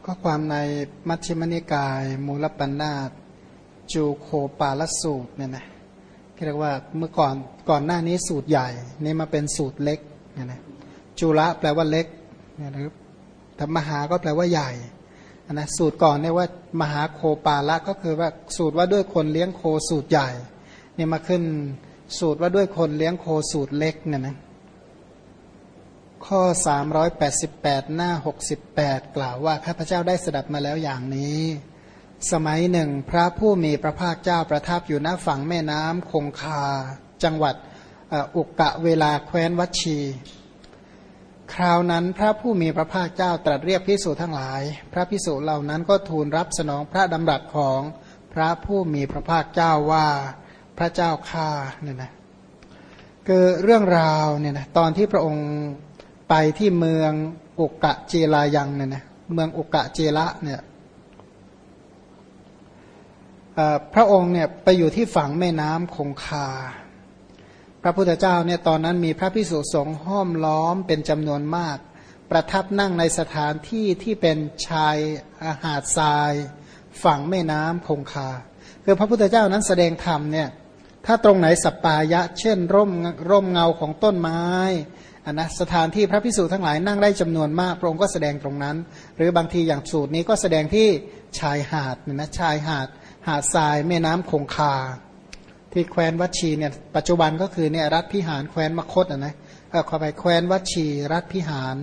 ข้อความในมัชฌิมนิกายมูลปัญนาตจูโคปาลสูตรเนี่ยนะเรียกว่าเมื่อก่อนหน้านี้สูตรใหญ่นี่มาเป็นสูตรเล็กเนี่ยนะจุละแปลว่าเล็กเนี่ยนะธรรมหาก็แปลว่าใหญ่นะสูตรก่อนเนี่ยว่ามหาโคปาละก็คือว่าสูตรว่าด้วยคนเลี้ยงโคสูตรใหญ่เนี่ยมาขึ้นสูตรว่าด้วยคนเลี้ยงโคสูตรเล็กเนี่ยนะข้อ388หน้า68กล่าวว่าข้าพเจ้าได้สดับมาแล้วอย่างนี้สมัยหนึ่งพระผู้มีพระภาคเจ้าประทับอยู่ณฝั่งแม่น้ำคงคาจังหวัดอุกกะเวลาแคว้นวัชชีคราวนั้นพระผู้มีพระภาคเจ้าตรัสเรียกภิกษุทั้งหลายพระภิกษุเหล่านั้นก็ทูลรับสนองพระดำรัสของพระผู้มีพระภาคเจ้าว่าพระเจ้าข้าเนี่ยนะคือเรื่องราวเนี่ยนะตอนที่พระองค์ไปที่เมืองอุกกะเจลายังเนี่ยนะเมืองอุกกะเจละเนี่ยพระองค์เนี่ยไปอยู่ที่ฝั่งแม่น้ำคงคาพระพุทธเจ้าเนี่ยตอนนั้นมีพระภิกษุสงฆ์ห้อมล้อมเป็นจำนวนมากประทับนั่งในสถานที่ที่เป็นชายหาดทรายฝั่งแม่น้ำคงคาคือพระพุทธเจ้านั้นแสดงธรรมเนี่ยถ้าตรงไหนสัปปายะเช่นร่มเงาของต้นไม้นะสถานที่พระภิกษุทั้งหลายนั่งได้จำนวนมากพระองค์ก็แสดงตรงนั้นหรือบางทีอย่างสูตรนี้ก็แสดงที่ชายหาดเนี่ยนะชายหาดทรายแม่น้ำคงคาที่แคว้นวัชชีเนี่ยปัจจุบันก็คือเนี่ยรัฐพิหารแคว้นมคธนะขอไปแคว้นวัชชีรัฐพิหาร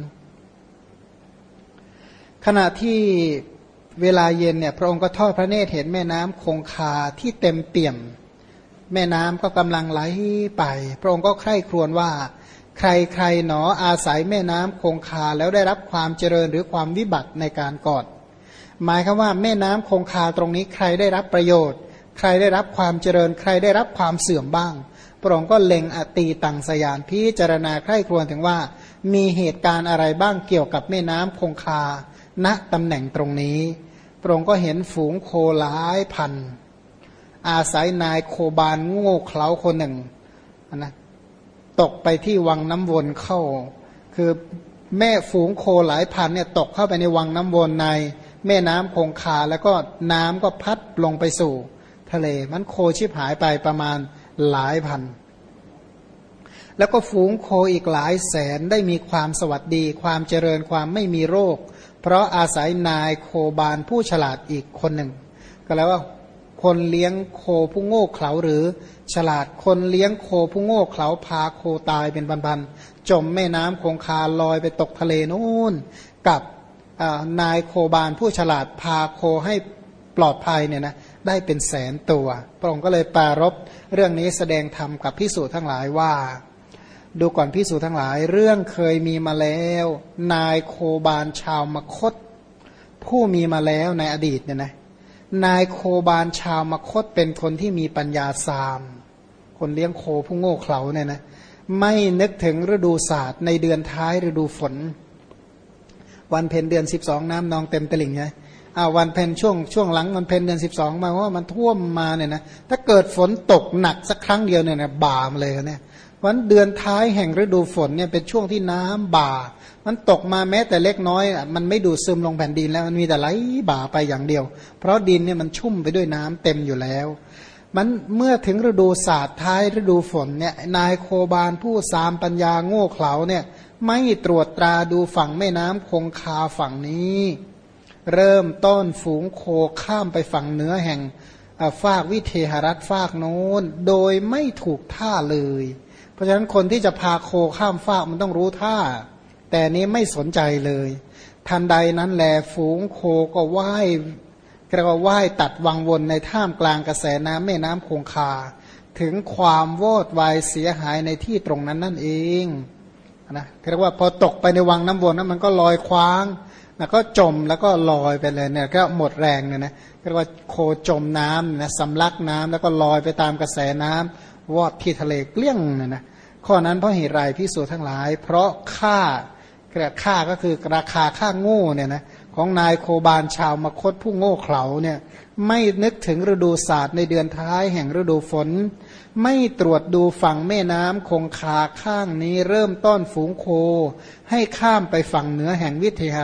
ขณะที่เวลาเย็นเนี่ยพระองค์ก็ทอดพระเนตรเห็นแม่น้ำคงคาที่เต็มเปี่ยมแม่น้ำก็กำลังไหลไปพระองค์ก็ใคร่ครวญว่าใครหนออาศัยแม่น้ำคงคาแล้วได้รับความเจริญหรือความวิบัติในการก่อนหมายคือว่าแม่น้ำคงคาตรงนี้ใครได้รับประโยชน์ใครได้รับความเจริญใครได้รับความเสื่อมบ้างพระองค์ก็เล็งอตีตังสยานพิจารณาใคร่ครวญถึงว่ามีเหตุการณ์อะไรบ้างเกี่ยวกับแม่น้ำคงคาณตำแหน่งตรงนี้พระองค์ก็เห็นฝูงโคหลายพันอาศัยนายโคบาลโง่เขลาคนหนึ่งนะตกไปที่วังน้ำวนเข้าคือแม่ฝูงโคหลายพันเนี่ยตกเข้าไปในวังน้ำวนในแม่น้ำคงคาแล้วก็น้ำก็พัดลงไปสู่ทะเลมันโคชิบหายไปประมาณหลายพันแล้วก็ฝูงโคอีกหลายแสนได้มีความสวัสดีความเจริญความไม่มีโรคเพราะอาศัยนายโคบาลผู้ฉลาดอีกคนหนึ่งก็แล้วว่าคนเลี้ยงโคผู้โง่เขลาหรือฉลาดคนเลี้ยงโคผู้โง่เขลาพาโคตายเป็นพันๆจมแม่น้ำคงคาลอยไปตกทะเลนู่นกับนายโคบาลผู้ฉลาดพาโคให้ปลอดภัยเนี่ยนะได้เป็นแสนตัวพระองค์ก็เลยปรารภเรื่องนี้แสดงธรรมกับภิกษุทั้งหลายว่าดูก่อนภิกษุทั้งหลายเรื่องเคยมีมาแล้วนายโคบาลชาวมคธผู้มีมาแล้วในอดีตเนี่ยนะนายโคบาลชาวมคธเป็นคนที่มีปัญญาสามคนเลี้ยงโคผู้โง่เขลาเนี่ยนะไม่นึกถึงฤดูศาสตร์ในเดือนท้ายฤดูฝนวันเพ็ญเดือน12น้ำนองเต็มตลิ่งไงวันเพ็ญช่วงหลังวันเพ็ญเดือน12มาว่ามันท่วมมาเนี่ยนะถ้าเกิดฝนตกหนักสักครั้งเดียวเนี่ยนะบ่ามาเลยเนี่ยวันเดือนท้ายแห่งฤดูฝนเนี่ยเป็นช่วงที่น้ำบ่ามันตกมาแม้แต่เล็กน้อยมันไม่ดูดซึมลงแผ่นดินแล้วมันมีแต่ไหลบ่าไปอย่างเดียวเพราะดินเนี่ยมันชุ่มไปด้วยน้ำเต็มอยู่แล้วมันเมื่อถึงฤดูศาสตร์ท้ายฤดูฝนเนี่ยนายโคบาลผู้สามปัญญาโง่เขลาเนี่ยไม่ตรวจตราดูฝั่งแม่น้ำคงคาฝั่งนี้เริ่มต้นฝูงโคข้ามไปฝั่งเหนือแห่งฟากวิเทหรัฐฟากโน้นโดยไม่ถูกท่าเลยเพราะฉะนั้นคนที่จะพาโคข้ามฟากมันต้องรู้ท่าแต่นี้ไม่สนใจเลยทันใดนั้นแลฝูงโคก็ว่ายตัดวังวนในท่ามกลางกระแสน้ำแม่น้ำคงคาถึงความโวดวายเสียหายในที่ตรงนั้นนั่นเองนะเรียกว่าพอตกไปในวังน้ำวนนั้นมันก็ลอยคว้างแล้วก็จมแล้วก็ลอยไปเลยเนี่ยก็หมดแรงเนี่ยนะเรียกว่าโคจมน้ำนะสำลักน้ำแล้วก็ลอยไปตามกระแสน้ำวอดที่ทะเลเกลี้ยงเนี่ยนะข้อนั้นเพราะเหตุไรภิกษุทั้งหลายเพราะค่าก็คือราคาค่าโง่เนี่ยนะของนายโคบาลชาวมคธผู้โง่เขลาเนี่ยไม่นึกถึงฤดูศาสตร์ในเดือนท้ายแห่งฤดูฝนไม่ตรวจดูฝั่งแม่น้ำคงคาข้างนี้เริ่มต้นฝูงโคให้ข้ามไปฝั่งเหนือแห่งวิเทหรัฐ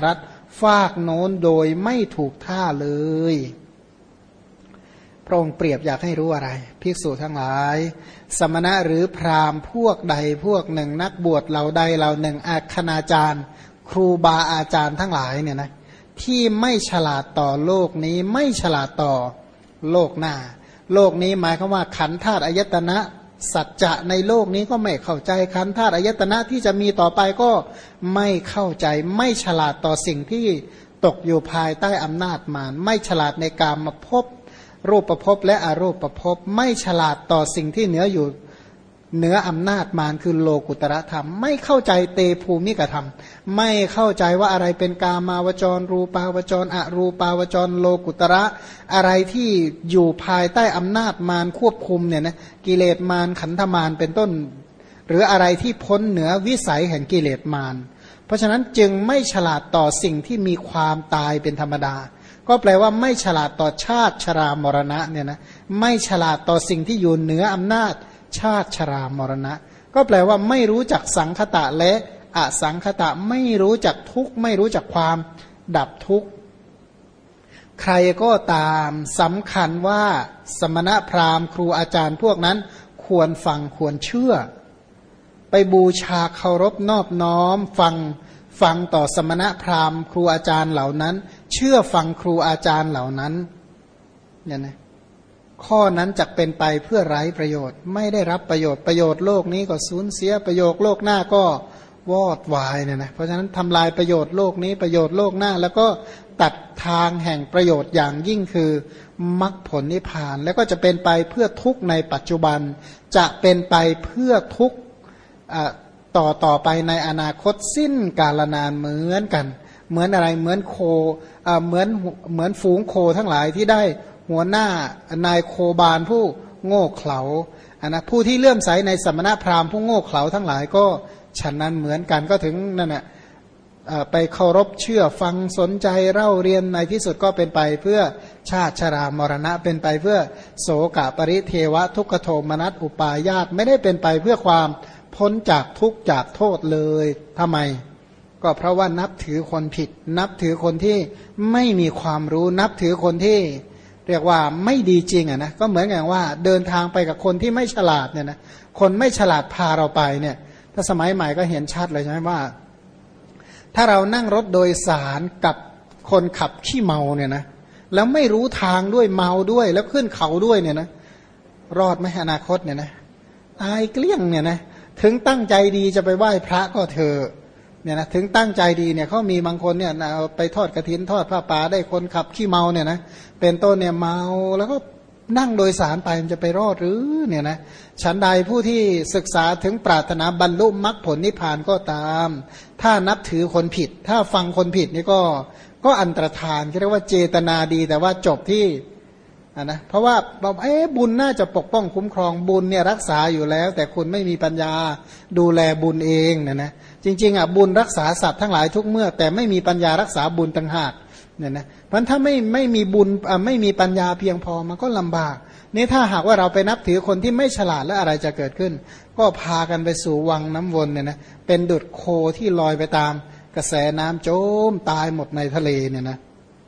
ฟากโน้นโดยไม่ถูกท่าเลยพระองค์เปรียบอยากให้รู้อะไรภิกษุทั้งหลายสมณะหรือพราหมณ์พวกใดพวกหนึ่งนักบวชเหล่าใดเหล่าหนึ่งอาคณาจารย์ครูบาอาจารย์ทั้งหลายเนี่ยนะที่ไม่ฉลาดต่อโลกนี้ไม่ฉลาดต่อโลกหน้าโลกนี้หมายความว่าขันธ์ธาตุอายตนะสัจจะในโลกนี้ก็ไม่เข้าใจขันธ์ธาตุอายตนะที่จะมีต่อไปก็ไม่เข้าใจไม่ฉลาดต่อสิ่งที่ตกอยู่ภายใต้อำนาจมารไม่ฉลาดในกามภพรูปภพและอรูปภพไม่ฉลาดต่อสิ่งที่เหนืออยู่เหนืออำนาจมารคือโลกุตระธรรมไม่เข้าใจเตภูมิกธรรมไม่เข้าใจว่าอะไรเป็นกามาวจรรูปาวจรอรูปาวจรโลกุตระอะไรที่อยู่ภายใต้อำนาจมารควบคุมเนี่ยนะกิเลสมารขันธมารเป็นต้นหรืออะไรที่พ้นเหนือวิสัยแห่งกิเลสมารเพราะฉะนั้นจึงไม่ฉลาดต่อสิ่งที่มีความตายเป็นธรรมดาก็แปลว่าไม่ฉลาดต่อชาติชรามรณะเนี่ยนะไม่ฉลาดต่อสิ่งที่อยู่เหนืออำนาจชาติชรามรณะก็แปลว่าไม่รู้จักสังคตะและอสังคตะไม่รู้จักทุกข์ไม่รู้จักความดับทุกข์ใครก็ตามสำคัญว่าสมณพราหมณ์ครูอาจารย์พวกนั้นควรฟังควรเชื่อไปบูชาเคารพนอบน้อมฟังต่อสมณพราหมณ์ครูอาจารย์เหล่านั้นเชื่อฟังครูอาจารย์เหล่านั้นเนี่ยนะข้อนั้นจะเป็นไปเพื่อไร้ประโยชน์ไม่ได้รับประโยชน์ประโยชน์โลกนี้ก็สูญเสียประโยชน์โลกหน้าก็วอดวายเนี่ยนะเพราะฉะนั้นทำลายประโยชน์โลกนี้ประโยชน์โลกหน้าแล้วก็ตัดทางแห่งประโยชน์อย่างยิ่งคือมรรคผลนิพพานแล้วก็จะเป็นไปเพื่อทุกข์ในปัจจุบันจะเป็นไปเพื่อทุกข์ต่อไปในอนาคตสิ้นกาลนานเหมือนกันเหมือนอะไรเหมือนโคเหมือนฝูงโคทั้งหลายที่ได้หัวหน้านายโคบาลผู้โง่เขลานะผู้ที่เลื่อมใสในสมณพราหมณ์ผู้โง่เขลาทั้งหลายก็ฉะนั้นเหมือนกันก็ถึงนั่นแหละไปเคารพเชื่อฟังสนใจเล่าเรียนในที่สุดก็เป็นไปเพื่อชาติชรามรณะเป็นไปเพื่อโสกปริเทวะทุกขโทมนัสอุปาญาตไม่ได้เป็นไปเพื่อความพ้นจากทุกข์จากโทษเลยทำไมก็เพราะว่านับถือคนผิดนับถือคนที่ไม่มีความรู้นับถือคนที่เรียกว่าไม่ดีจริงนะก็เหมือนอย่างว่าเดินทางไปกับคนที่ไม่ฉลาดเนี่ยนะคนไม่ฉลาดพาเราไปเนี่ยถ้าสมัยใหม่ก็เห็นชัดเลยใช่ไหมว่าถ้าเรานั่งรถโดยสารกับคนขับขี้เมาเนี่ยนะแล้วไม่รู้ทางด้วยเมาด้วยแล้วขึ้นเขาด้วยเนี่ยนะรอดไหมอนาคตเนี่ยนะตายเกลี้ยงเนี่ยนะถึงตั้งใจดีจะไปไหว้พระก็เถอะเนี่ยนะถึงตั้งใจดีเนี่ยเขามีบางคนเนี่ยเอาไปทอดกฐินทอดผ้าป่าได้คนขับขี้เมาเนี่ยนะเป็นต้นเนี่ยเมาแล้วก็นั่งโดยสารไปมันจะไปรอดหรือเนี่ยนะฉันใดผู้ที่ศึกษาถึงปรารถนาบรรลุมรรคผลนิพพานก็ตามถ้านับถือคนผิดถ้าฟังคนผิดนี่ก็อันตรธานเรียกว่าเจตนาดีแต่ว่าจบที่นะเพราะว่าบุญน่าจะปกป้องคุ้มครองบุญเนี่ยรักษาอยู่แล้วแต่คุณไม่มีปัญญาดูแลบุญเองนะจริงๆบุญรักษาสัตว์ทั้งหลายทุกเมื่อแต่ไม่มีปัญญารักษาบุญต่างหากเนี่ยนะเพราะถ้าไม่มีบุญไม่มีปัญญาเพียงพอมันก็ลำบากนี่ถ้าหากว่าเราไปนับถือคนที่ไม่ฉลาดแล้วอะไรจะเกิดขึ้นก็พากันไปสู่วังน้ำวนเนี่ยนะเป็นดุจโคที่ลอยไปตามกระแสน้ำโจมตายหมดในทะเลเนี่ยนะ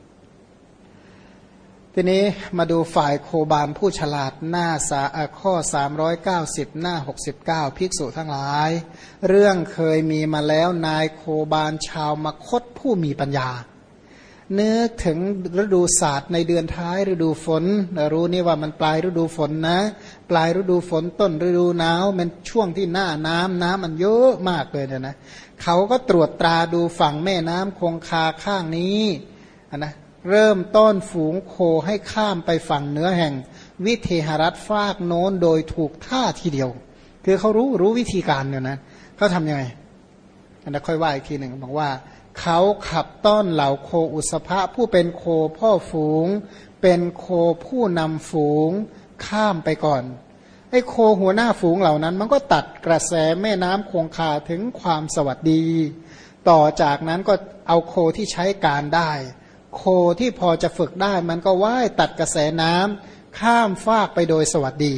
ทีนี้มาดูฝ่ายโคบาลผู้ฉลาดหน้าข้อ390หน้า69ภิกษุทั้งหลายเรื่องเคยมีมาแล้วนายโคบาลชาวมคธผู้มีปัญญานึกถึงฤดูศาสตร์ในเดือนท้ายฤดูฝนรู้นี่ว่ามันปลายฤดูฝนนะปลายฤดูฝนต้นฤดูหนาวมันช่วงที่หน้าน้ำมันเยอะมากเลยนะเขาก็ตรวจตราดูฝั่งแม่น้ำคงคาข้างนี้นะเริ่มต้นฝูงโคให้ข้ามไปฝั่งเหนือแห่งวิเทหรัฐฟากโน้นโดยถูกท่าทีเดียวคือเขารู้วิธีการเนี่ยนะเขาทำยังไงอันนั้นค่อยว่าอีกทีหนึ่งบอกว่าเขาขับต้อนเหล่าโคอุสภะผู้เป็นโคพ่อฝูงเป็นโคผู้นำฝูงข้ามไปก่อนไอ้โคหัวหน้าฝูงเหล่านั้นมันก็ตัดกระแสแม่น้ำคงคาถึงความสวัสดีต่อจากนั้นก็เอาโคที่ใช้การได้โคที่พอจะฝึกได้มันก็ว่ายตัดกระแสน้ำข้ามฟากไปโดยสวัสดี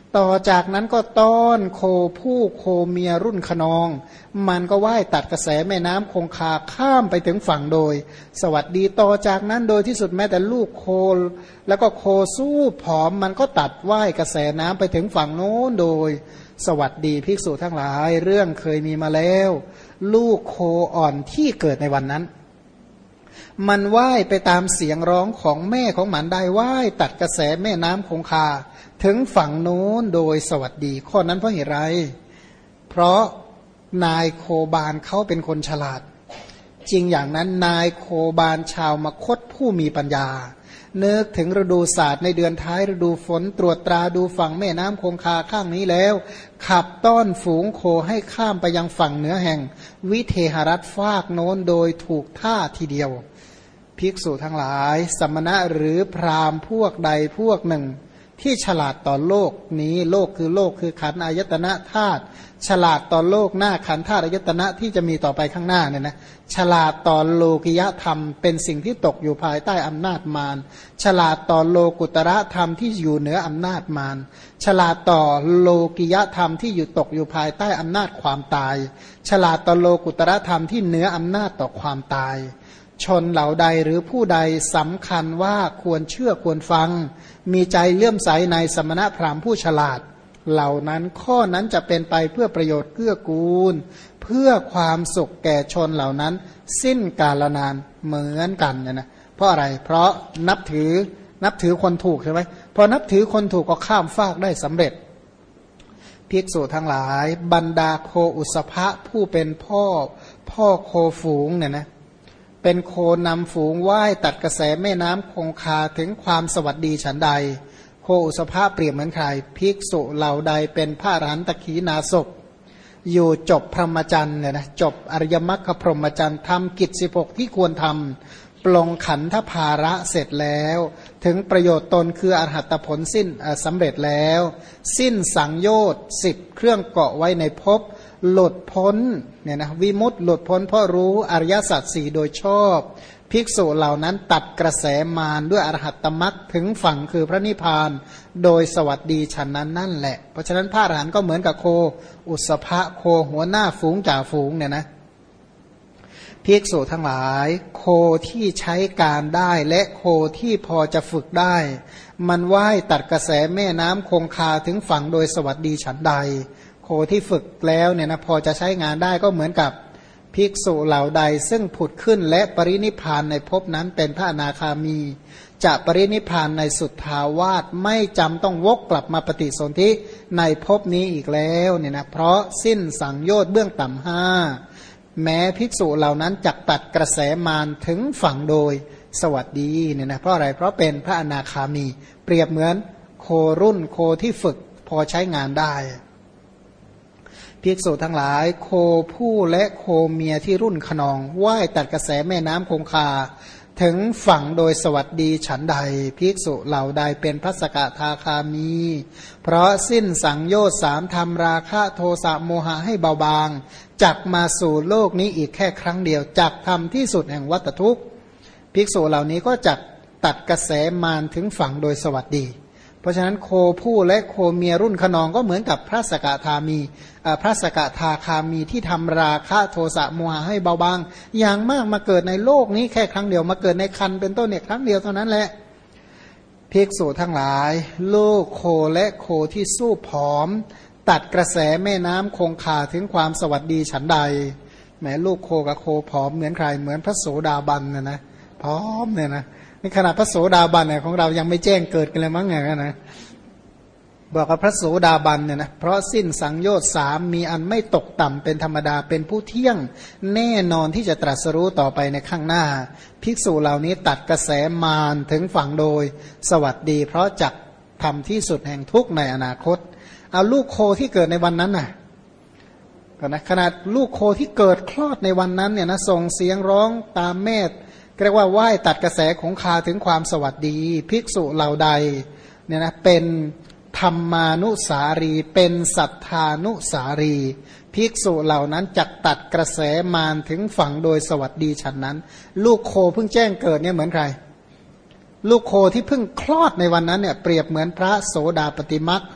ต่อจากนั้นก็ต้อนโคผู้โคเมียรุ่นขนองมันก็ว่ายตัดกระแสแม่น้ำคงคาข้ามไปถึงฝั่งโดยสวัสดีต่อจากนั้นโดยที่สุดแม้แต่ลูกโคแล้วก็โคสู้ผอมมันก็ตัดว่ายกระแสน้ำไปถึงฝั่งโน้นโดยสวัสดีภิกษุทั้งหลายเรื่องเคยมีมาแล้วลูกโคอ่อนที่เกิดในวันนั้นมันว่ายไปตามเสียงร้องของแม่ของมันได้ว่ายตัดกระแสแม่น้ำคงคาถึงฝั่งโน้นโดยสวัสดีข้อนั้นเพราะเหตุไรเพราะนายโคบาลเขาเป็นคนฉลาดจริงอย่างนั้นนายโคบาลชาวมคธผู้มีปัญญานึกถึงฤดูศาสตร์ในเดือนท้ายฤดูฝนตรวจตราดูฝั่งแม่น้ำคงคาข้างนี้แล้วขับต้อนฝูงโคให้ข้ามไปยังฝั่งเหนือแห่งวิเทหรัฐฟากโน้นโดยถูกท่าทีเดียวภิกษุทั้งหลายสมณะหรือพราหมณ์พวกใดพวกหนึ่งที่ฉลาดต่อโลกนี้โลกคือขันธ์อายตนะธาตุฉลาดต่อโลกหน้าขันธ์ธาตุอายตนะที่จะมีต่อไปข้างหน้าเนี่ยนะฉลาดต่อโลกิยธรรมเป็นสิ่งที่ตกอยู่ภายใต้อำนาจมารฉลาดต่อโลกุตระธรรมที่อยู่เหนืออำนาจมารฉลาดต่อโลกิยธรรมที่อยู่ตกอยู่ภายใต้อำนาจความตายฉลาดต่อโลกุตระธรรมที่เหนืออำนาจต่อความตายชนเหล่าใดหรือผู้ใดสำคัญว่าควรเชื่อควรฟังมีใจเลื่อมใสในสมณพราหมณ์ผู้ฉลาดเหล่านั้นข้อนั้นจะเป็นไปเพื่อประโยชน์เกื้อกูลเพื่อความสุขแก่ชนเหล่านั้นสิ้นกาลนานเหมือนกันนะเพราะอะไรเพราะนับถือคนถูกใช่ไหมพอนับถือคนถูกก็ข้ามฟากได้สำเร็จภิกษุทั้งหลายบรรดาโคอุสภะผู้เป็นพ่อโคฝูงเนี่ยนะเป็นโคนำฝูงว่ายตัดกระแสแม่น้ำคงคาถึงความสวัสดีฉันใดโคอุสภะเปรียบเหมือนใครภิกษุเหล่าใดเป็นพระอรหันตขีณาสพอยู่จบพรหมจรรย์เนี่ยนะจบอริยมรรคพรหมจรรย์ทำกิจ16ที่ควรทำปลงขันธภาระเสร็จแล้วถึงประโยชน์ตนคืออรหัตผลสิ้นสำเร็จแล้วสิ้นสังโยชน์10เครื่องเกาะไว้ในภพหลุดพ้นเนี่ยนะวิมุตติหลุดพ้นเพราะรู้อริยสัจสี่โดยชอบภิกษุเหล่านั้นตัดกระแสมารด้วยอรหัตตมรรคถึงฝั่งคือพระนิพพานโดยสวัสดีฉันนั้นนั่นแหละเพราะฉะนั้นพระอรหันต์ก็เหมือนกับโคอุสภะโคหัวหน้าฝูงจ่าฝูงเนี่ยนะภิกษุทั้งหลายโคที่ใช้การได้และโคที่พอจะฝึกได้มันว่ายตัดกระแสแม่น้ำคงคาถึงฝั่งโดยสวัสดีฉันใดโคที่ฝึกแล้วเนี่ยนะพอจะใช้งานได้ก็เหมือนกับภิกษุเหล่าใดซึ่งผุดขึ้นและปรินิพพานในภพนั้นเป็นพระอนาคามีจะปรินิพพานในสุทธาวาสไม่จำต้องวกกลับมาปฏิสนธิในภพนี้อีกแล้วเนี่ยนะเพราะสิ้นสังโยชน์เบื้องต่ำห้าแม้ภิกษุเหล่านั้นจักตัดกระแสมารถึงฝั่งโดยสวัสดีเนี่ยนะเพราะอะไรเพราะเป็นพระอนาคามีเปรียบเหมือนโครุ่นโคที่ฝึกพอใช้งานได้ภิกษุทั้งหลายโคผู้และโคเมียที่รุ่นขนองว่ายตัดกระแสแม่น้ำคงคาถึงฝั่งโดยสวัสดีฉันใดภิกษุเหล่าใดเป็นพระสกทาคามีเพราะสิ้นสังโยชน์สามทำราคะโทสะโมหะให้เบาบางจักมาสู่โลกนี้อีกแค่ครั้งเดียวจักทำที่สุดแห่งวัฏทุกข์ภิกษุเหล่านี้ก็จักตัดกระแสมารถึงฝั่งโดยสวัสดีเพราะฉะนั้นโคผู้และโคเมียรุ่นขนองก็เหมือนกับพระสกทามีพระสกทาคามีที่ทำราคะโทสะโมหะให้เบาบางอย่างมากมาเกิดในโลกนี้แค่ครั้งเดียวมาเกิดในคันเป็นต้นเนี่ยครั้งเดียวเท่านั้นแหละภิกษุทั้งหลายลูกโคและโคที่สู้ผอมตัดกระแสแม่น้ำคงคาถึงความสวัสดีฉันใดแม้ลูกโคกับโคผอมเหมือนใครเหมือนพระโสดาบันนะผอมเนี่ยนะนี่ขนาดพระโสดาบันเนี่ยของเรายังไม่แจ้งเกิดกันเลยมั้งไงนะบอกว่าพระโสดาบันเนี่ยนะเพราะสิ้นสังโยชน์สามมีอันไม่ตกต่ำเป็นธรรมดาเป็นผู้เที่ยงแน่นอนที่จะตรัสรู้ต่อไปในข้างหน้าภิกษุเหล่านี้ตัดกระแสมารถึงฝั่งโดยสวัสดีเพราะจักทำที่สุดแห่งทุกข์ในอนาคตเอาลูกโคที่เกิดในวันนั้นน่ะก็นะขนาดลูกโคที่เกิดคลอดในวันนั้นเนี่ยนะส่งเสียงร้องตามแม่เรียกว่าว่ายตัดกระแสของคาถึงความสวัสดีภิกษุเหล่าใดเนี่ยนะเป็นธรรมานุสารีเป็นสัทธานุสารีภิกษุเหล่านั้นจักตัดกระแสมารถึงฝั่งโดยสวัสดีฉันนั้นลูกโคเพิ่งแจ้งเกิดเนี่ยเหมือนใครลูกโคที่เพิ่งคลอดในวันนั้นเนี่ยเปรียบเหมือนพระโสดาปฏิมัก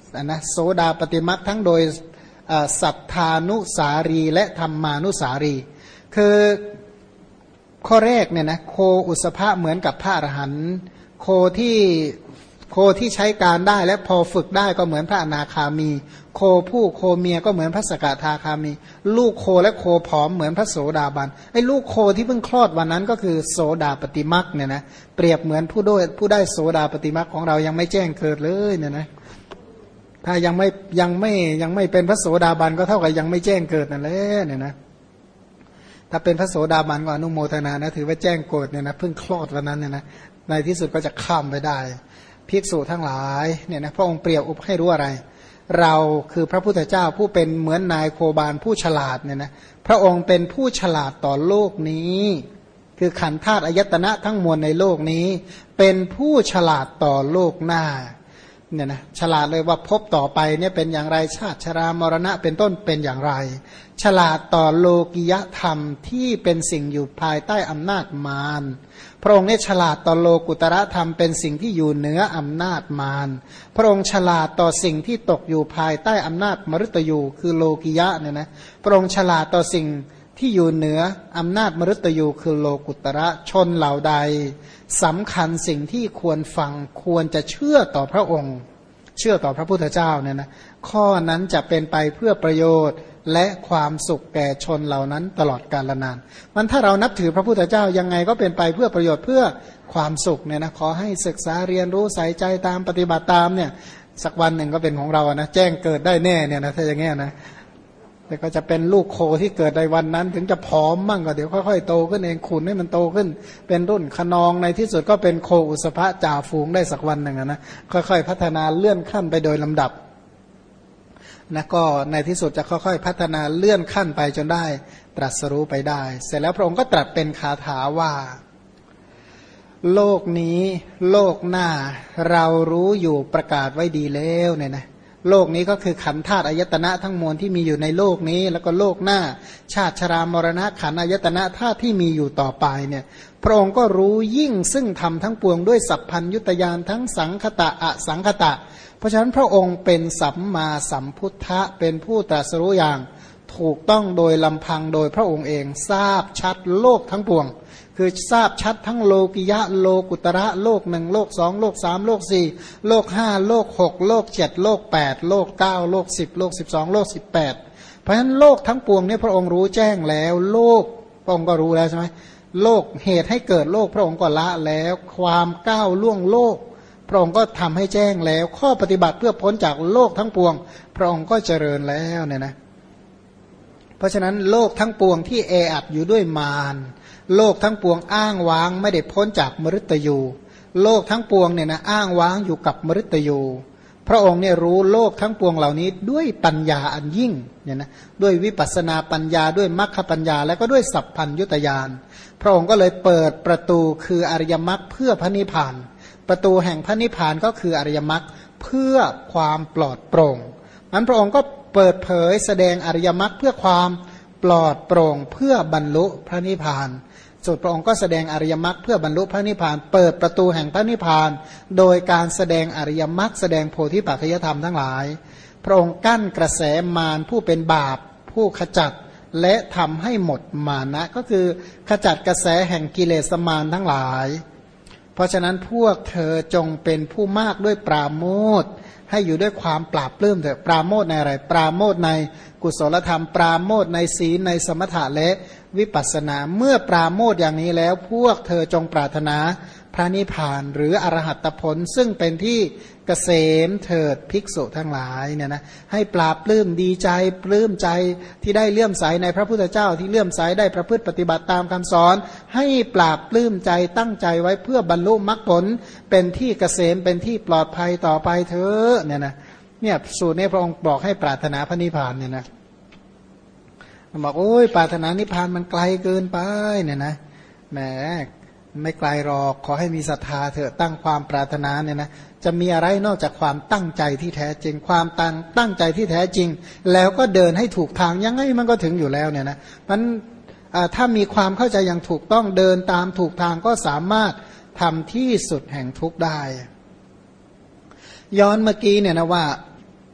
นะโสดาปฏิมรรคทั้งโดยสัทธานุสารีและธรรมานุสารีคือข้อแรกเนี่ยนะโคอุสภะเหมือนกับพระอรหันต์โคที่ใช้การได้และพอฝึกได้ก็เหมือนพระอนาคามีโคผู้โคเมียก็เหมือนพระสกทาคามีลูกโคและโคผอมเหมือนพระโสดาบันไอ้ลูกโคที่เพิ่งคลอดวันนั้นก็คือโสดาปฏิมรรคเนี่ยนะเปรียบเหมือนผู้ได้โสดาปฏิมรรคของเรายังไม่แจ้งเกิดเลยเนี่ยนะถ้ายังไม่เป็นพระโสดาบันก็เท่ากับยังไม่แจ้งเกิดนั่นแหละเนี่ยนะถ้าเป็นพระโสดาบันก็อนุโมทนานะถือว่าแจ้งเกิดเนี่ยนะเพิ่งคลอดวันนั้นเนี่ยนะในที่สุดก็จะข้ามไปได้ภิกษุทั้งหลายเนี่ยนะพระองค์เปรียบอุปให้รู้อะไรเราคือพระพุทธเจ้าผู้เป็นเหมือนนายโคบาลผู้ฉลาดเนี่ยนะพระองค์เป็นผู้ฉลาดต่อโลกนี้คือขันธ์ธาตุอายตนะทั้งมวลในโลกนี้เป็นผู้ฉลาดต่อโลกหน้าเนี่ยนะฉลาดเลยว่าพบต่อไปเนี่ยเป็นอย่างไรชาติชรามรณะเป็นต้นเป็นอย่างไรฉลาดต่อโลกิยธรรมที่เป็นสิ่งอยู่ภายใต้อำนาจมารพระองค์เนี่ยฉลาดต่อโลกุตระธรรมเป็นสิ่งที่อยู่เหนืออำนาจมารพระองค์ฉลาดต่อสิ่งที่ตกอยู่ภายใต้อำนาจมฤตยูคือโลกิยะเนี่ยนะพระองค์ฉลาดต่อสิ่งที่อยู่เหนืออำนาจมฤตยูคือโลกุตระชนเหล่าใดสำคัญสิ่งที่ควรฟังควรจะเชื่อต่อพระองค์เชื่อต่อพระพุทธเจ้าเนี่ยนะข้อนั้นจะเป็นไปเพื่อประโยชน์และความสุขแก่ชนเหล่านั้นตลอดกาลนานมันถ้าเรานับถือพระพุทธเจ้ายังไงก็เป็นไปเพื่อประโยชน์เพื่อความสุขเนี่ยนะขอให้ศึกษาเรียนรู้ใส่ใจตามปฏิบัติตามเนี่ยสักวันหนึ่งก็เป็นของเรานะแจ้งเกิดได้แน่เนี่ยนะถ้าอย่างเงี้ยนะแต่ก็จะเป็นลูกโคที่เกิดในวันนั้นถึงจะผอมมั่งก็เดี๋ยวค่อยๆโตขึ้นเองขุนให้มันโตขึ้นเป็นรุ่นขนองในที่สุดก็เป็นโคอุสภะจ่าฝูงได้สักวันหนึ่งนะค่อยๆพัฒนาเลื่อนขั้นไปโดยลำดับนะก็ในที่สุดจะค่อยๆพัฒนาเลื่อนขั้นไปจนได้ตรัสรู้ไปได้เสร็จแล้วพระองค์ก็ตรัสเป็นคาถาว่าโลกนี้โลกหน้าเรารู้อยู่ประกาศไว้ดีแล้วเนี่ยนะโลกนี้ก็คือขันธ์ธาตุอายตนะทั้งมวลที่มีอยู่ในโลกนี้แล้วก็โลกหน้าชาติชรามรณะขันธ์อายตนะธาตุที่มีอยู่ต่อไปเนี่ยพระองค์ก็รู้ยิ่งซึ่งทำทั้งปวงด้วยสัพพัญญุตญาณทั้งสังคตะอสังคตะเพราะฉะนั้นพระองค์เป็นสัมมาสัมพุทธะเป็นผู้ตรัสรู้อย่างถูกต้องโดยลำพังโดยพระองค์เองทราบชัดโลกทั้งปวงคือทราบชัดทั้งโลกิยะโลกุตระโลกหนึ่งโลกสองโลกสามโลกสี่โลกห้าโลกหกโลกเจ็ดโลกแปดโลกเก้าโลก10โลก12โลก18เพราะฉะนั้นโลกทั้งปวงเนี่ยพระองค์รู้แจ้งแล้วโลกพระองค์ก็รู้แล้วใช่ไหมโลกเหตุให้เกิดโลกพระองค์ก็ละแล้วความก้าวล่วงโลกพระองค์ก็ทำให้แจ้งแล้วข้อปฏิบัติเพื่อพ้นจากโลกทั้งปวงพระองค์ก็เจริญแล้วเนี่ยนะเพราะฉะนั้นโลกทั้งปวงที่แออัดอยู่ด้วยมารโลกทั้งปวงอ้างว้างไม่ได้พ้นจากมฤตยูโลกทั้งปวงเนี่ยนะอ้างว้างอยู่กับมฤตยูพระองค์เนี่ยรู้โลกทั้งปวงเหล่านี้ด้วยปัญญาอันยิ่งเนี่ยนะด้วยวิปัสสนาปัญญาด้วยมรรคปัญญาและก็ด้วยสัพพัญญุตญาณพระองค์ก็เลยเปิดประตูคืออริยมรรคเพื่อพระนิพพานประตูแห่งพระนิพพานก็คืออริยมรรคเพื่อความปลอดโปร่งนั้นพระองค์ก็เปิดเผยแสดงอริยมรรคเพื่อความปลอดโปร่งเพื่อบรรลุพระนิพพานส่วนพระองค์ก็แสดงอริยมรรคเพื่อบรรลุพระนิพพานเปิดประตูแห่งพระนิพพานโดยการแสดงอริยมรรคแสดงโพธิปัจจยธรรมทั้งหลายพระองค์กั้นกระแสมารผู้เป็นบาปผู้ขจัดและทำให้หมดมานะก็คือขจัดกระแสแห่งกิเลสมารทั้งหลายเพราะฉะนั้นพวกเธอจงเป็นผู้มากด้วยปราโมทย์ให้อยู่ด้วยความปราบปลื้มเถอะปราโมทย์ในอะไรปราโมทย์ในกุศลธรรมปราโมทย์ในศีลในสมถะและวิปัสสนาเมื่อปราโมทย์อย่างนี้แล้วพวกเธอจงปรารถนาพระนิพพานหรืออรหัตผลซึ่งเป็นที่เกษมเถิดภิกษุทั้งหลายเนี่ยนะให้ปราบปลื้มดีใจปลื้มใจที่ได้เลื่อมใสในพระพุทธเจ้าที่เลื่อมใสได้ประพฤติปฏิบัติตามคำสอนให้ปราบปลื้มใจตั้งใจไว้เพื่อบรรลุมรรคผลเป็นที่เกษมเป็นที่ปลอดภัยต่อไปเถอะเนี่ยสูตรนี้พระองค์บอกให้ปรารถนาพระนิพพานเนี่ยนะบอกโอ้ยปรารถนานิพพานมันไกลเกินไปเนี่ยนะแหมไม่ไกลหรอกขอให้มีศรัทธาเถอะตั้งความปรารถนาเนี่ยนะจะมีอะไรนอกจากความตั้งใจที่แท้จริงความตั้งใจที่แท้จริงแล้วก็เดินให้ถูกทางยังไงมันก็ถึงอยู่แล้วเนี่ยนะมันถ้ามีความเข้าใจอย่างถูกต้องเดินตามถูกทางก็สามารถทำที่สุดแห่งทุกข์ได้ย้อนเมื่อกี้เนี่ยนะว่า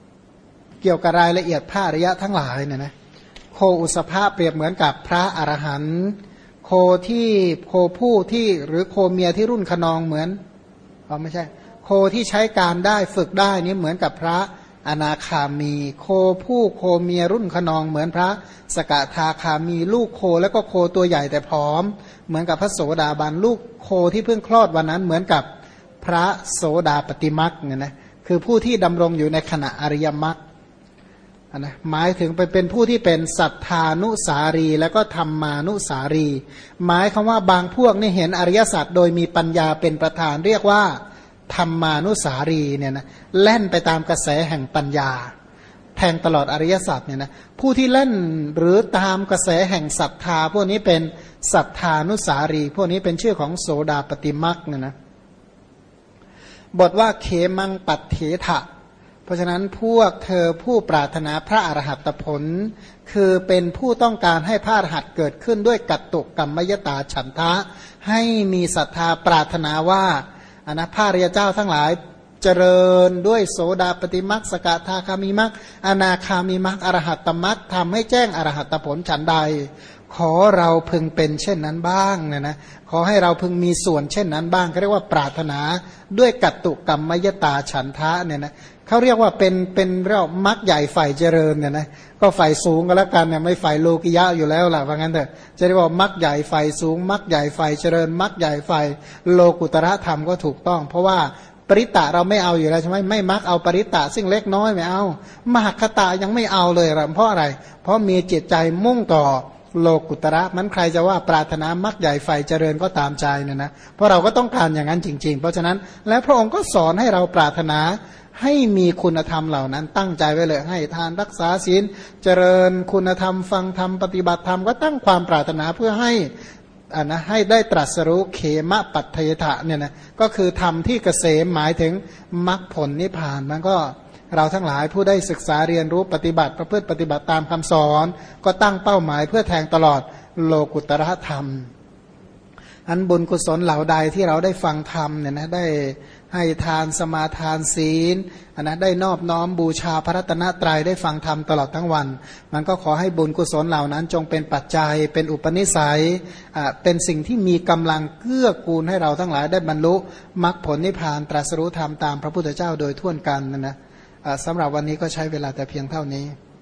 เกี่ยวกับรายละเอียดพระอริยะทั้งหลายเนี่ยนะโคอุสภะเปรียบเหมือนกับพระอรหันต์โคผู้ที่หรือโคเมียที่รุ่นขนองเหมือนไม่ใช่โคที่ใช้การได้ฝึกได้นี่เหมือนกับพระอนาคามีโคผู้โคเมียรุ่นขนองเหมือนพระสกทาคามีลูกโคแล้วก็โคตัวใหญ่แต่ผอมเหมือนกับพระโสดาบันลูกโคที่เพิ่งคลอดวันนั้นเหมือนกับพระโสดาปฏิมักเนี่ยนะคือผู้ที่ดำรงอยู่ในขณะอริยมรรคนะหมายถึงไปเป็นผู้ที่เป็นสัทธานุสารีแล้วก็ธรรมานุสารีหมายคำว่าบางพวกนี่เห็นอริยสัจโดยมีปัญญาเป็นประธานเรียกว่าธรรมานุสารีเนี่ยนะแล่นไปตามกระแสแห่งปัญญาแทงตลอดอริยสัจเนี่ยนะผู้ที่เล่นหรือตามกระแสแห่งศรัทธาพวกนี้เป็นสัทธานุสารีพวกนี้เป็นชื่อของโสดาปฏิมักเนี่ยนะบทว่าเขมังปัตเถทะเพราะฉะนั้นพวกเธอผู้ปรารถนาพระอรหัตผลคือเป็นผู้ต้องการให้พระอรหัตเกิดขึ้นด้วยกัตตุกรรมยตาฉันทะให้มีศรัทธาปรารถนาว่าพระอริยเจ้าทั้งหลายเจริญด้วยโสดาปฏิมักสกทาคามิมักอนาคามิมักอรหัตตมักทำให้แจ้งอรหัตผลฉันใดขอเราพึงเป็นเช่นนั้นบ้างเนี่ยนะขอให้เราพึงมีส่วนเช่นนั้นบ้างเขาเรียกว่าปรารถนาด้วยกัตตุกรรมยตาฉันทะเนี่ยนะเขาเรียกว่าเป็นเรียกมักใหญ่ฝ่ายเจริญเนี่ยนะก็ฝ่ายสูงก็แล้วกันเนี่ยไม่ฝ่ายโลกิยะอยู่แล้วล่ะว่างั้นเถอะจะเรียกว่ามักใหญ่ฝ่ายสูงมักใหญ่ฝ่ายเจริญมักใหญ่ฝ่ายโลกุตระธรรมก็ถูกต้องเพราะว่าปริตะเราไม่เอาอยู่แล้วใช่ไหมไม่มักเอาปริตะซึ่งเล็กน้อยไม่เอามหคตายังไม่เอาเลยเพราะอะไรเพราะมีจิตใจมุ่งต่อโลกุตระมันใครจะว่าปรารถนามักใหญ่ไฟเจริญก็ตามใจเนี่ยนะเพราะเราก็ต้องการอย่างนั้นจริงๆเพราะฉะนั้นและพระองค์ก็สอนให้เราปรารถนาให้มีคุณธรรมเหล่านั้นตั้งใจไว้เลยให้ทานรักษาศีลเจริญคุณธรรมฟังธรรมปฏิบัติธรรมก็ตั้งความปรารถนาเพื่อให้ให้ได้ตรัสรู้เขมะปัตถยถะเนี่ยนะก็คือธรรมที่เกษมหมายถึงมรรคผลนิพพานมันก็เราทั้งหลายผู้ได้ศึกษาเรียนรู้ปฏิบัติประพฤติปฏิบัติตามคำสอนก็ตั้งเป้าหมายเพื่อแทงตลอดโลกุตระธรรมอันบุญกุศลเหล่าใดที่เราได้ฟังธรรมเนี่ยนะได้ให้ทานสมาทานศีลได้นอบน้อมบูชาพระรัตนตรัยได้ฟังธรรมตลอดทั้งวันมันก็ขอให้บุญกุศลเหล่านั้นจงเป็นปัจจัยเป็นอุปนิสัยเป็นสิ่งที่มีกำลังเกื้อกูลให้เราทั้งหลายได้บรรลุมรรคผลนิพพานตรัสรู้ธรรมตามพระพุทธเจ้าโดยทั่วกันนะสำหรับวันนี้ก็ใช้เวลาแต่เพียงเท่านี้